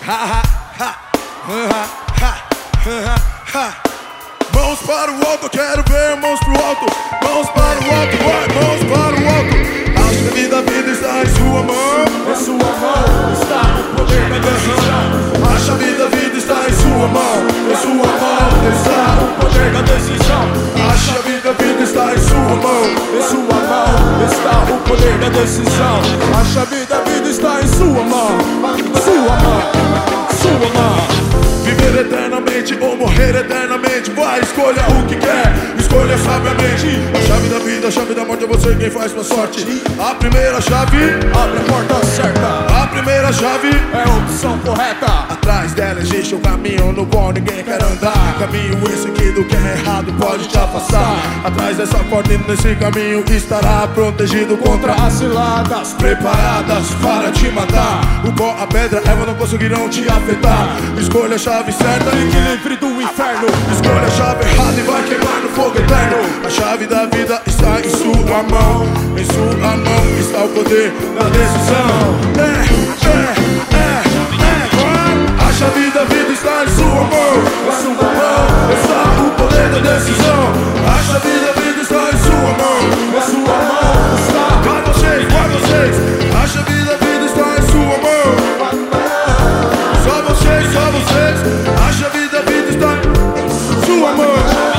Mãos para o alto, eu quero ver mãos pro alto. Mãos para o alto, vai, mãos para o alto. A chave da vida está em sua mão. Em sua mão está o poder da decisão. A chave da vida está em sua mão. Em sua mão está o poder da decisão. A chave da vida está em sua mão. Em sua mão está o poder da decisão. A chave da vida está em sua mão. Sua mão, sua mão. Viver eternamente ou morrer eternamente. Vai, escolha o que quer, escolha sabiamente. A chave da vida, a chave da morte é você quem faz sua sorte. A primeira chave abre a porta certa. A primeira chave é a opção correta. Atrás dela existe um caminho no qual ninguém quer andar. Caminho esse que do que é errado pode te afastar. Atrás dessa porta e nesse caminho estará protegido contra as ciladas preparadas para te matar. O pó, a pedra, Eva não conseguirão te afetar. Escolha a chave certa e que livre do inferno. Escolha a chave errada e vai queimar no fogo eterno. A chave da vida está em sua mão. Em sua mão está o poder da decisão. A chave da vida está em sua mão. Em sua mão está o poder da decisão. A chave da vida está em sua mão. Em sua mão está. Vai vocês, vai vocês. A chave da vida está em sua mão. Só vocês, só vocês. A chave da vida está em sua mão.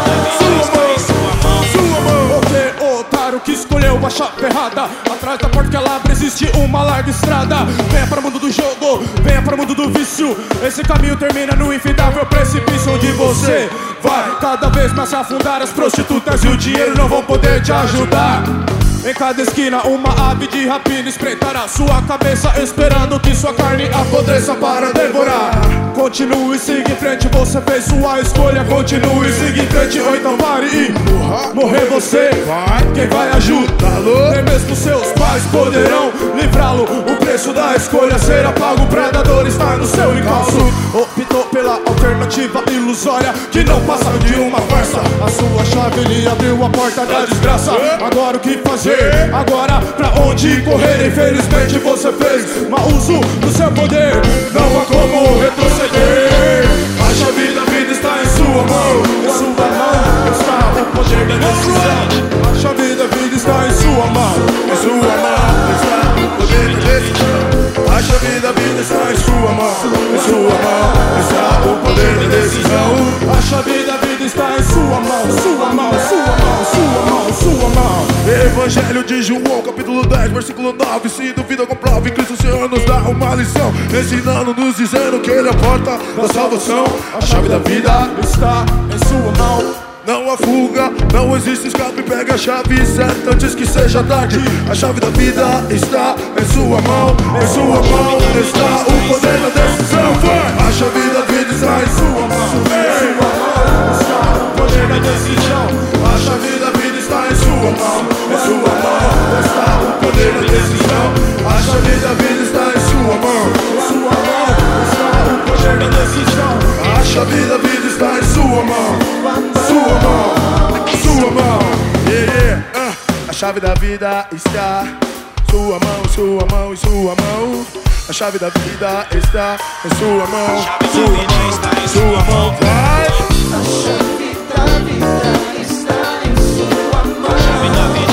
Sua mão, sua mão. Você, otário que escolheu a chave errada. Atrás da porta que ela abre existe uma larga estrada. Venha para o mundo do jogo, venha para o mundo do vício. Esse caminho termina no infindável precipício, onde você vai cada vez mais se afundar. As prostitutas e o dinheiro não vão poder te ajudar. Em cada esquina uma ave de rapina espreitará sua cabeça, esperando que sua carne apodreça para devorar. Continue e siga em frente, você fez sua escolha. Continue e siga em frente, ou então pare e morrer você. Quem vai ajudá-lo? Nem mesmo seus pais poderão livrá-lo. O preço da escolha será pago, o predador está no seu encalço. Optou pela alternativa ilusória que não passa de uma farsa. A sua chave lhe abriu a porta da desgraça. Agora o que fazer? Agora pra onde correr? Infelizmente você fez mau uso do seu poder. Não há como retroceder. A chave da vida está em sua mão. Em sua mão está o poder da decisão. A chave da vida está em sua mão. Em sua mão está o poder da decisão. A chave da vida está em sua mão. Em sua mão está o poder da decisão. A chave da vida está em sua mão. Sua mão, sua mão, sua mão, sua mão. Evangelho de João, capítulo 10, versículo 9. Se duvida, comprove, Cristo o Senhor nos dá uma lição, ensinando, nos dizendo que Ele é a porta da salvação. A chave da vida está em sua mão. Não há fuga, não existe escape. Pega a chave certa antes que seja tarde. A chave da vida está em sua mão. Em sua mão está o poder da decisão. A chave da vida está em sua mão. Em sua mão está o poder da decisão. A chave da vida está em sua mão. Em sua mão está o poder da decisão. A chave da vida está em sua mão. Em sua mão está o poder da decisão. A chave da vida está em sua mão. Sua mão, sua mão. A chave da vida está sua mão, sua mão, sua mão. A chave da vida está em sua mão. Sua mão, sua mão. Vai. A chave da vida está em sua mão.